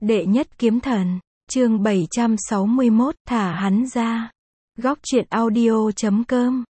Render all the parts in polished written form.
Đệ nhất kiếm thần, chương 761, thả hắn ra. Góc truyện audio.com.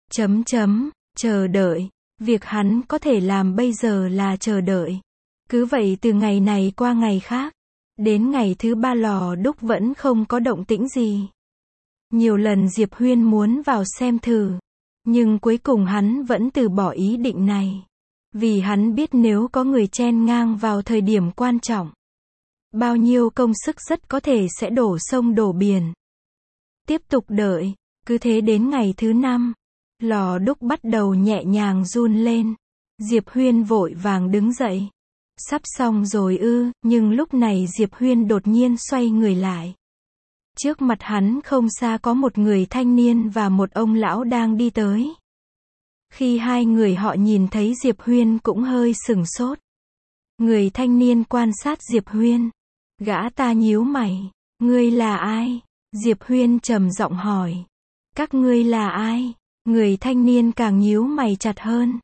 Chờ đợi. Việc hắn có thể làm bây giờ là chờ đợi. Cứ vậy từ ngày này qua ngày khác. Đến ngày thứ 3 lò đúc vẫn không có động tĩnh gì. Nhiều lần Diệp Huyên muốn vào xem thử. Nhưng cuối cùng hắn vẫn từ bỏ ý định này. Vì hắn biết nếu có người chen ngang vào thời điểm quan trọng, bao nhiêu công sức rất có thể sẽ đổ sông đổ biển. Tiếp tục đợi, cứ thế đến ngày thứ 5, lò đúc bắt đầu nhẹ nhàng run lên. Diệp Huyên vội vàng đứng dậy. Sắp xong rồi ư, nhưng lúc này Diệp Huyên đột nhiên xoay người lại. Trước mặt hắn không xa có một người thanh niên và một ông lão đang đi tới. Khi hai người họ nhìn thấy Diệp Huyên cũng hơi sửng sốt. Người thanh niên quan sát Diệp Huyên. Gã ta nhíu mày. Ngươi là ai? Diệp Huyên trầm giọng hỏi. Các ngươi là ai? Người thanh niên càng nhíu mày chặt hơn.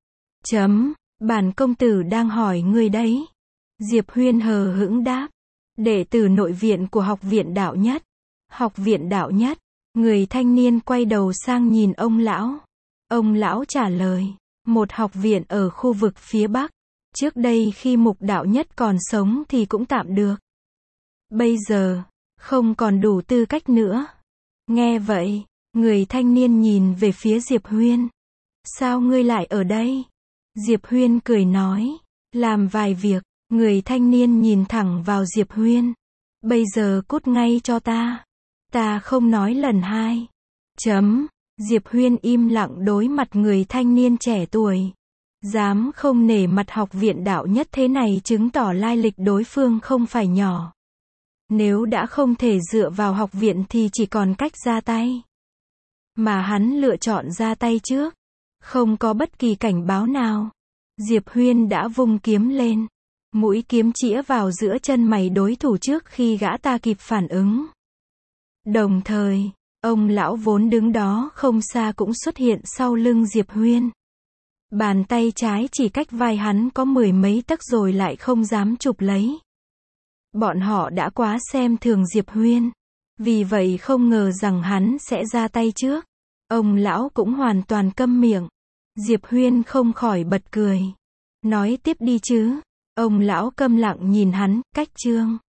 Bản công tử đang hỏi ngươi đấy. Diệp Huyên hờ hững đáp. Đệ tử nội viện của học viện đạo nhất. Học viện đạo nhất. Người thanh niên quay đầu sang nhìn ông lão. Ông lão trả lời. Một học viện ở khu vực phía Bắc. Trước đây khi Mục đạo nhất còn sống thì cũng tạm được. Bây giờ, không còn đủ tư cách nữa. Nghe vậy, người thanh niên nhìn về phía Diệp Huyên. Sao ngươi lại ở đây? Diệp Huyên cười nói. Làm vài việc. Người thanh niên nhìn thẳng vào Diệp Huyên. Bây giờ cút ngay cho ta. Ta không nói lần hai. Diệp Huyên im lặng đối mặt người thanh niên trẻ tuổi. Dám không nể mặt học viện đạo nhất thế này chứng tỏ lai lịch đối phương không phải nhỏ. Nếu đã không thể dựa vào học viện thì chỉ còn cách ra tay. Mà hắn lựa chọn ra tay trước. Không có bất kỳ cảnh báo nào. Diệp Huyên đã vung kiếm lên. Mũi kiếm chĩa vào giữa chân mày đối thủ trước khi gã ta kịp phản ứng. Đồng thời, ông lão vốn đứng đó không xa cũng xuất hiện sau lưng Diệp Huyên. Bàn tay trái chỉ cách vai hắn có 10 mấy tấc rồi lại không dám chụp lấy. Bọn họ đã quá xem thường Diệp Huyên. Vì vậy không ngờ rằng hắn sẽ ra tay trước. Ông lão cũng hoàn toàn câm miệng. Diệp Huyên không khỏi bật cười. Nói tiếp đi chứ. Ông lão câm lặng nhìn hắn, cách chương.